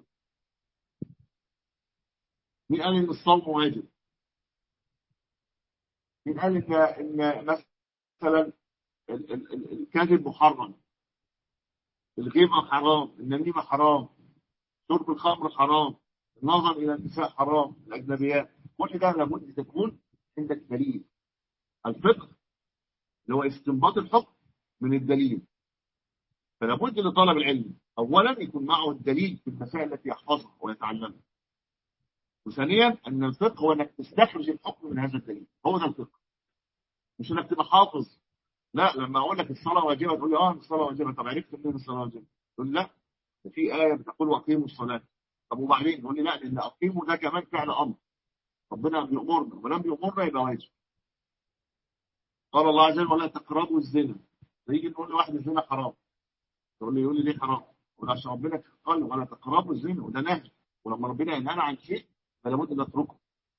Speaker 1: مين قال إن الصوم واجب؟ مين قال إن مثلا الكذب محرم، الغيبة حرام، النميمة حرام، شرب الخمر حرام، النظر إلى النساء حرام، الأجنبيات، كل ده لابد تكون عندك دليل. الفقه اللي هو استنباط الحكم من الدليل، فلابد لطالب العلم أولا يكون معه الدليل في المسائل التي يحفظها ويتعلمها، وثانيا أن الفقه هو أنك تستخرج الحكم من هذا الدليل، هو ده الفقه، مش أنك تبقى حافظ. لا، لما أقول لك الصلاة واجبة تقول لي الصلاة واجبة، طب عرفت منين الصلاة واجبة؟ تقول لا، في آية بتقول وأقيموا الصلاة. طب وبعدين يقول لي لا، لأن أقيموا ده كمان فعل أمر، ربنا بيأمرنا، ولم بيأمرنا يبقى واجب. قال الله عز وجل ولا تقربوا الزنا، فيجي نقول لواحد الزنا حرام، يقول لي ليه حرام؟ يقول عشان ربنا قال ولا تقربوا الزنا، وده نهي، ولما ربنا ينهانا عن شيء فلا بد نتركه.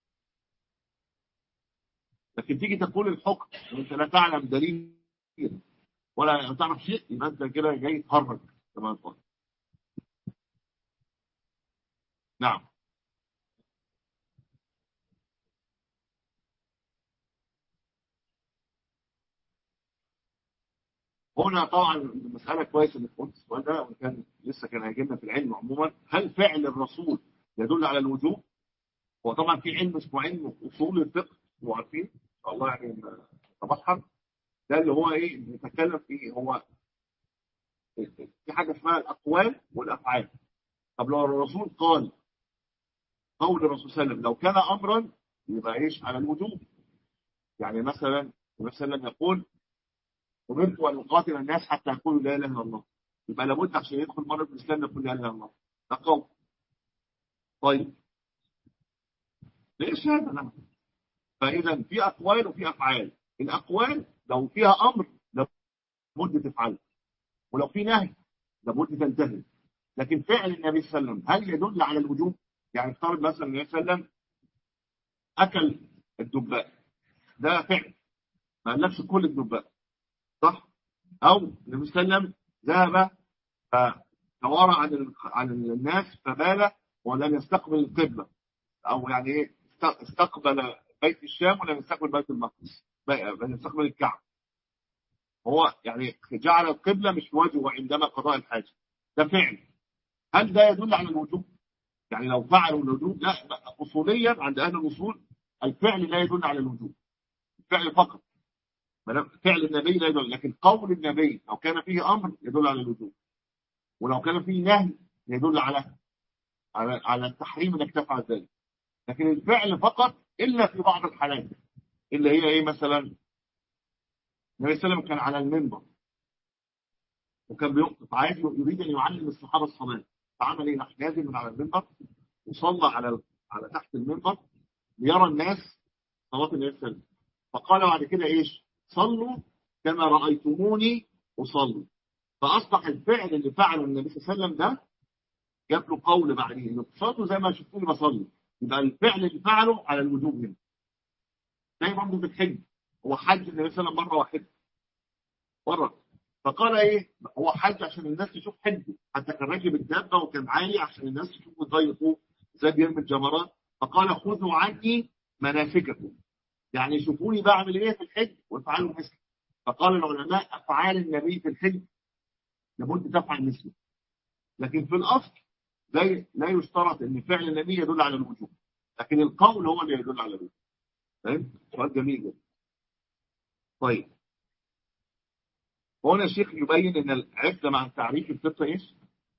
Speaker 1: لكن تيجي تقول الحكم وانت لا تعلم دليل ولا تعرف شيء، يبقى انت كده جاي تهرج كما قال. نعم. هنا طبعا المسألة كويس انك قلت السؤال ده، وكان لسه كان هيجي لنا في العلم عموما، هل فعل الرسول يدل على الوجوب؟ هو طبعا في علم اسمه علم اصول الفقه، وعارفين ان شاء الله يعني نتبحر، ده اللي هو ايه بنتكلم فيه، هو في حاجه اسمها الاقوال والافعال. طب لو الرسول قال، قول الرسول صلى الله عليه وسلم لو كان امرا يبقى ايش على الوجوب. يعني مثلا النبي صلى الله عليه وسلم يقول امرت ان اقاتل الناس حتى يقولوا لا اله الا الله، يبقى لابد عشان يدخل مره في الاسلام يقول لا اله الا الله، ده قول. طيب ليش هذا؟ نعم. فاذا في اقوال وفي افعال، الاقوال لو فيها امر لابد تفعله، ولو في نهي لابد تنتهي. لكن فعل النبي صلى الله عليه وسلم هل يدل على الوجوب؟ يعني افترض مثلا النبي صلى الله عليه وسلم اكل الدباء، ده فعل، ما قالكش كل الدباء، صح؟ او النبي صلى الله عليه وسلم ذهب فتوارى عن الناس فبال ولم يستقبل القبله، او يعني ايه استقبل بيت الشام ولم يستقبل بيت المقدس، بل يستقبل الكعبه. هو يعني جعل القبله مش في وجهه عندما قضاء الحاجه، ده فعل. هل ده يدل على الوجوب؟ يعني لو فعلوا الوجوب، لا، اصوليا عند اهل الاصول الفعل لا يدل على الوجوب، الفعل فقط. فعل النبي لا يدل، لكن قول النبي لو كان فيه امر يدل على الوجوب، ولو كان فيه نهي يدل على التحريم انك تفعل ذلك. لكن الفعل فقط الا في بعض الحالات، اللي هي ايه مثلا؟ النبي صلى الله عليه وسلم كان على المنبر وكان بيخطب، عايز يريد ان يعلم الصحابه الصلاه، فعمل ايه؟ راح نازل من على المنبر وصلى على تحت المنبر ليرى الناس صلاه النبي صلى الله عليه وسلم، فقال بعد كده ايش؟ صلوا كما رايتموني اصلي. فاصبح الفعل اللي فعله النبي صلى الله عليه وسلم ده جاب له قول بعدين انه صلوا زي ما شفتوني بصلي، يبقى الفعل اللي فعله على الوجوب هنا. زي برضه في الحج، هو حج النبي صلى الله عليه وسلم مره واحده، مره، فقال ايه؟ هو حج عشان الناس تشوف حجه، حتى كان راكب الدابه وكان عالي عشان الناس تشوف ازاي يطوف، ازاي بيرمي الجمرات. فقال خذوا عني مناسككم، يعني شوفوني بعمل ايه في الحج وافعلوا مثلي. فقال العلماء افعال النبي في الحج لابد تفعل مثله، لكن في الاصل لا يشترط ان فعل النبي يدل على الوجوب، لكن القول هو اللي يدل على الوجوب. فاهم؟ سؤال جميل جدا. طيب هنا الشيخ يبين ان العفة مع تعريف الفقه ايش؟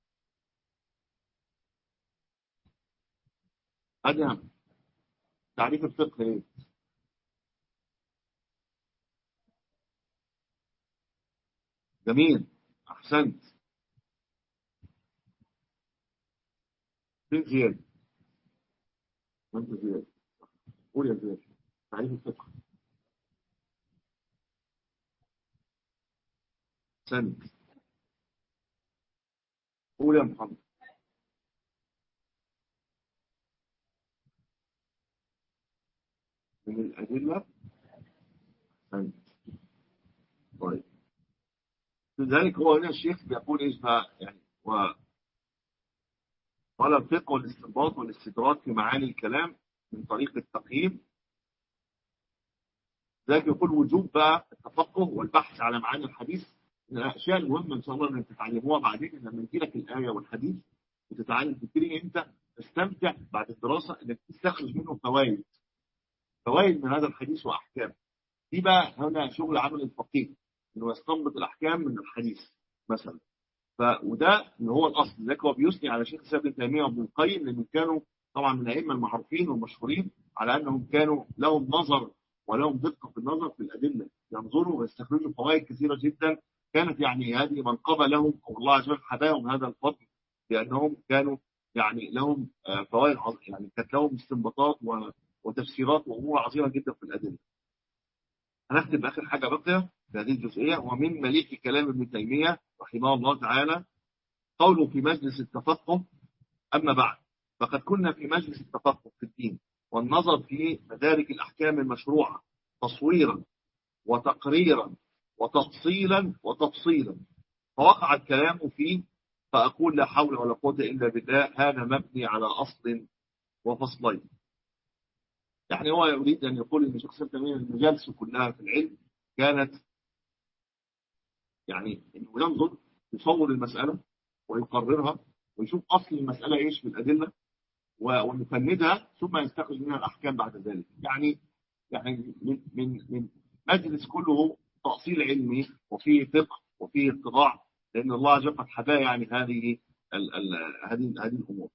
Speaker 1: ادهم، تعريف الفقه ايه؟ جميل، احسنت. فين زياد؟ وانت زياد، قول يا زياد تعريف الفقه. احسنت، قول يا محمد. من الادله. احسنت. طيب لذلك هو هنا الشيخ بيقول ايش بقى يعني، قال الفقه والاستنباط والاستدراك في معاني الكلام من طريق التقييم ذلك يقول وجوب بقى التفقه والبحث على معاني الحديث من الاشياء المهمه ان شاء الله انك تتعلموها بعدين لما يجي لك الايه والحديث وتتعلم تبتدي انت تستمتع بعد الدراسه انك تستخرج منه فوائد من هذا الحديث واحكام. دي بقى هنا شغل عمل الفقيه انه يستنبط الاحكام من الحديث مثلا. وده اللي هو الاصل. لذلك هو بيثني على شيخ الاسلام ابن تيميه وابن القيم لانهم كانوا طبعا من الائمه المعروفين والمشهورين على انهم كانوا لهم نظر ولهم دقه في النظر في الادله، ينظروا ويستخرجوا فوائد كثيره جدا. كانت يعني هذه منقبه لهم او الله عز وجل حباهم هذا الفضل لانهم كانوا يعني لهم فوائد يعني كانت لهم استنباطات وتفسيرات وامور عظيمه جدا في الادله. هنختم باخر حاجه باقيه في هذه الجزئيه، ومن مليح كلام ابن تيميه رحمه الله تعالى قوله في مجلس التفقه: اما بعد فقد كنا في مجلس التفقه في الدين والنظر في مدارك الاحكام المشروعه تصويرا وتقريرا وتفصيلا وتفصيلا، فوقع الكلام فيه فاقول لا حول ولا قوه الا بالله، هذا مبني على اصل وفصلين. يعني هو يريد أن يقول إن شخص تيمية المجالس كلها في العلم كانت يعني إنه ينظر يصور المسألة ويقررها ويشوف أصل المسألة إيش في الأدلة ويفندها ثم يستخرج منها الأحكام بعد ذلك. يعني من مجلس كله تأصيل علمي وفيه فقه وفيه اتضاع، لأن الله عز وجل قد حباه يعني هذه الأمور.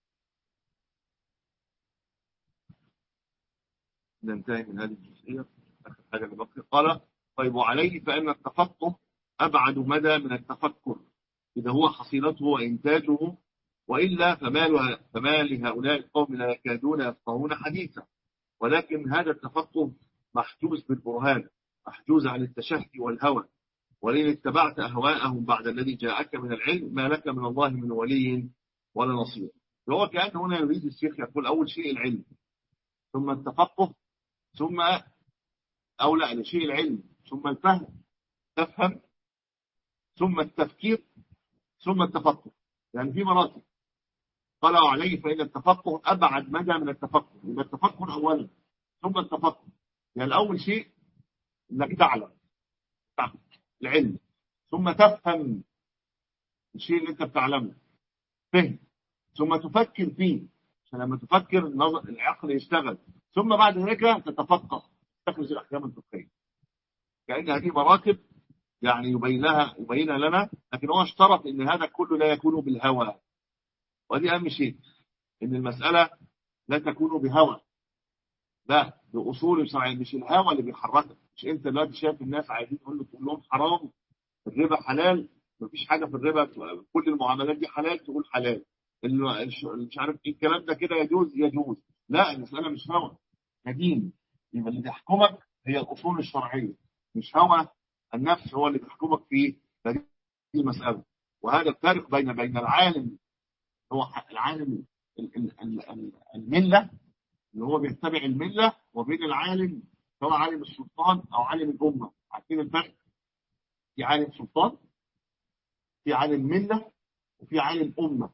Speaker 1: ننتهي من هذه الجزئية. آخر حاجة اللي بقي قال: طيب وعليه فإن التفقه أبعد مدى من التفكر إذا هو حصيلته وإنتاجه، وإلا فما لهؤلاء القوم لا يكادون يفقهون حديثا. ولكن هذا التفقه محجوز بالبرهان، محجوز عن التشهي والهوى، ولئن اتبعت أهواءهم بعد الذي جاءك من العلم ما لك من الله من ولي ولا نصير. فهو كأن هنا يريد الشيخ يقول أول شيء العلم، ثم التفقه، ثم أو لا لشيء العلم، ثم الفهم تفهم، ثم التفكير، ثم التفقه. يعني في مراتب. قال عليه فإن التفقه أبعد مدى من التفكر. يبقى التفكر أولا ثم التفقه. يعني الأول شيء إنك تعلم العلم، ثم تفهم الشيء اللي أنت بتعلمه فهم، ثم تفكر فيه عشان لما تفكر العقل يشتغل، ثم بعد ذلك تتفقه تخرج الأحكام الفقهية. كأن هذه مراتب يعني يبينها لنا، لكن هو اشترط ان هذا كله لا يكون بالهوى. ودي اهم شيء، ان المسألة لا تكون بهوى، لا بأصول شرعية. مش الهوى اللي بيحركك، مش انت دلوقتي شايف الناس عايزين تقول لهم حرام، الربا حلال، مفيش حاجة في الربا، كل المعاملات دي حلال تقول حلال، مش عارف ايه الكلام ده كده يجوز. لا، المسألة مش هوى، دين. يبقى اللي بيحكمك هي الأصول الشرعية، مش هوى النفس هو اللي بيحكمك في هذه المسألة. وهذا الفارق بين العالم، هو العالم الملة اللي هو بيتبع الملة، وبين العالم سواء عالم السلطان أو عالم الأمة. عارفين الفرق؟ في عالم سلطان، في عالم ملة، وفي عالم أمة.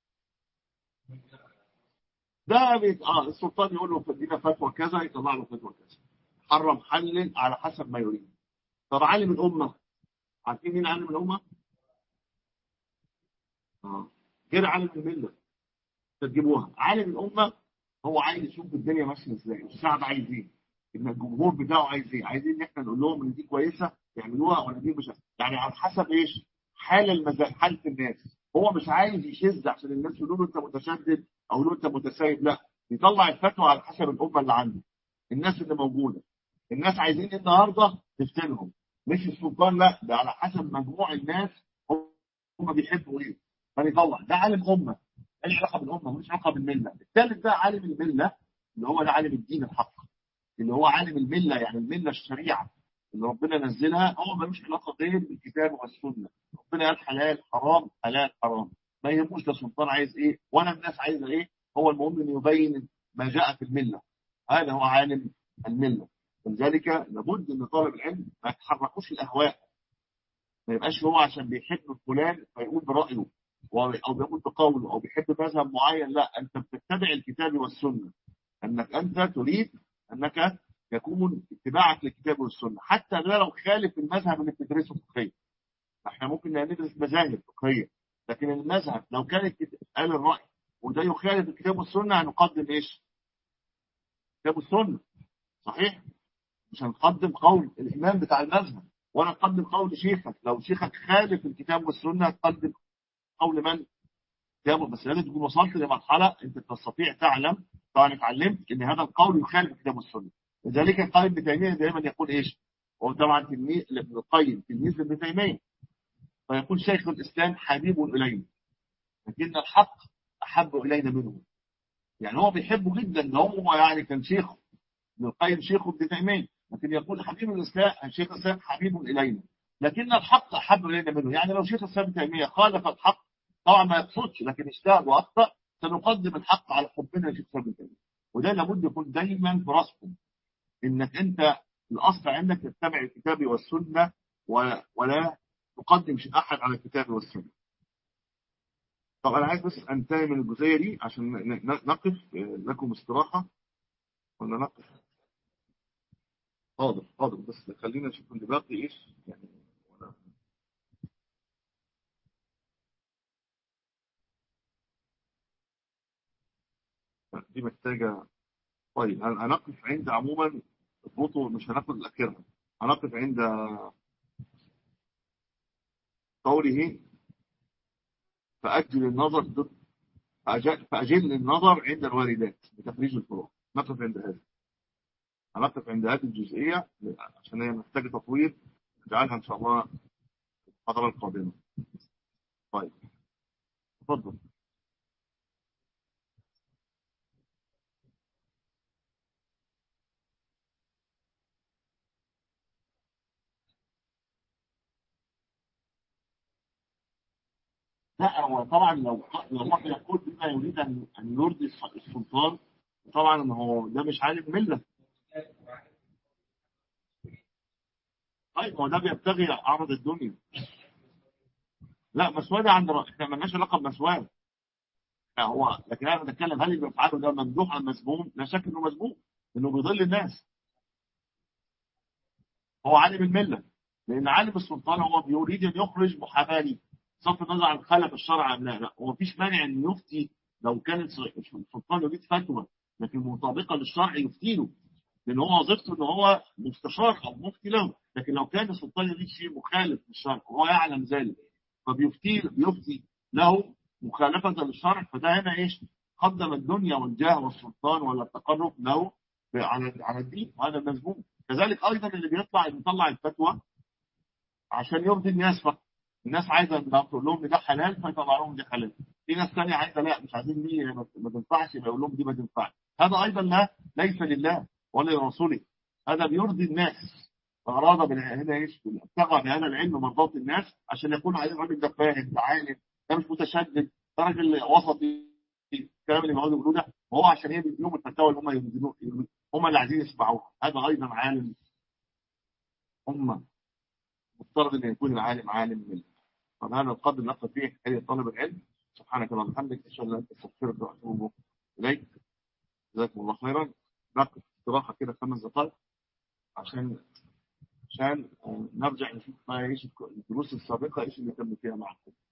Speaker 1: ده السلطان يقول له ادينا فتوى كذا، يطلع له فتوى كذا، حرم حلل على حسب ما يريد. طب عالم الأمة، عارفين مين عالم الأمة؟ غير عالم الملة. تجيبوها عالم الأمة هو عايز يشوف الدنيا ماشيه ازاي، الشعب عايز ايه، ان الجمهور بتاعه عايز ايه، عايزين ان احنا نقول لهم ان دي كويسه يعملوها ولا دي مش، يعني على حسب ايش حاله الناس. هو مش عايز يشذ عشان الناس يقولوا له انت متشدد او يقولوا انت متسيب، لا، يطلع الفتوى على حسب الامه اللي عنده، الناس اللي موجوده. الناس عايزين النهارده تفتنهم، مش السلطان، لا، ده على حسب مجموع الناس هم بيحبوا ايه، فيطلع. ده عالم امه، له علاقه بالامه ملوش علاقه بالمله. الثالث ده عالم المله اللي هو ده عالم الدين الحق، اللي هو عالم المله، يعني المله الشريعه اللي ربنا نزلها، هو ملوش علاقه غير بالكتاب والسنه. ربنا قال حلال حرام حلال حرام، ما يهموش ده السلطان عايز ايه ولا الناس عايزه ايه، هو المهم انه يبين ما جاء في المله. هذا هو عالم المله. ولذلك لابد ان طالب العلم ما يتحركوش الاهواء، ما يبقاش هو عشان بيحب فلان فيقول برايه او بيقول بقوله او بيحب مذهب معين، لا، انت بتتبع الكتاب والسنه، انك انت تريد انك يكون اتباعك للكتاب والسنه، حتى ده لو خالف المذهب اللي بتدرسه فقهيا. احنا ممكن ندرس مذاهب فقهيه، لكن المذهب لو كان قال الراي وده يخالف الكتاب والسنه هنقدم ايش؟ الكتاب والسنه. صحيح؟ مش هنقدم قول الامام بتاع المذهب ولا نقدم قول شيخك. لو شيخك خالف الكتاب والسنه هتقدم قول من؟ كتابه. بس لازم تكون وصلت لمرحله انت تستطيع تعلم، طبعا اتعلمت ان هذا القول يخالف الكتاب والسنه. لذلك قال ابن تيميه دائما يقول ايش؟ هو طبعا تلميذ ابن القيم، تلميذ ابن تيميه، فيقول شيخ الاسلام حبيب الينا لكن الحق احب الينا منه. يعني هو بيحبه جدا، ده هو يعني كان شيخه ابن القيم، شيخه ابن تيميه، لكن يقول حبيب الاسلام، شيخ الاسلام حبيب الينا لكن الحق احب الينا منه. يعني لو شيخ الاسلام ابن تيميه خالف الحق طبعا ما يقصدش، لكن اجتهد واخطا، سنقدم الحق على حبنا لشيخ الاسلام ابن تيميه. وده لابد يكون دايما في راسكم، انك انت الاصل عندك تتبع الكتاب والسنه ولا تقدم احد على الكتاب والسنه. طب انا عايز بس انتهي من الجزئيه دي عشان نقف لكم استراحه ولا نقف؟ حاضر حاضر، بس خلينا نشوف اللي باقي ايش يعني. دي محتاجه. طيب هنقف عند عموما اضبطوا، مش هناخد الاخيره. هنقف عند قوله فأجل النظر فأجل النظر عند الواردات بتخريج الفروع. نقف عند هذا، هنقف عند هذه الجزئية عشان هي محتاجة تطوير، نجعلها إن شاء الله الفترة القادمة. طيب تفضل. لا هو طبعا لو واحد يقول بما يريد أن يرضي السلطان، طبعا ما هو ده مش عالم ملة. طيب هو ده بيبتغي عرض الدنيا. لا مسواه ده عند احنا مالناش علاقة بمسواه. هو لكن انا بتكلم هل اللي بيفعله ده ممدوح ام مذموم؟ لا شك انه مذموم، انه بيضل الناس. هو عالم المله، لان عالم السلطان هو بيريد ان يخرج محاماه بصرف النظر عن خلف الشرع ام لا. لا هو مفيش مانع ان يفتي لو كان السلطان يريد فتوى لكن مطابقه للشرع يفتي له، لان هو وظيفته ان هو مستشار او مفتي له. لكن لو كان السلطان يريد شيء مخالف للشرع وهو يعلم ذلك بيفتي له مخالفه للشرع، فده هنا ايش؟ قدم الدنيا والجاه والسلطان ولا التقرب له على الدين، وهذا مذموم. كذلك ايضا اللي بيطلع الفتوى عشان يرضي الناس فقط. الناس عايزه تقول لهم إن ده حلال فيطلع لهم دي حلال. في ناس ثانيه عايزه لا مش عايزين دي ما تنفعش يقول لهم دي ما تنفعش. هذا ايضا لا ليس لله ولا لرسوله، هذا بيرضي الناس. فاراد هنا ايش؟ ابتغى بهذا العلم مرضات الناس عشان يكونوا عليه الراجل ده فاهم، ده عالم، ده مش متشدد، ده راجل وسطي. الكلام اللي بيقعدوا يقولوه ده وهو عشان ايه؟ بيديهم الفتاوى اللي هم هم اللي عايزين يسمعوها. هذا ايضا عالم امه، مفترض ان يكون العالم عالم منه. طب هذا القدر نقف فيه حكايه طالب العلم. سبحانك اللهم وبحمدك اشهد ان لا اله الا انت استغفرك واتوب اليك. جزاكم الله خيرا. نقف استراحه كده 5 دقائق عشان نرجع نشوف ما ايش الدروس السابقه ايش اللي كنا فيها معكم.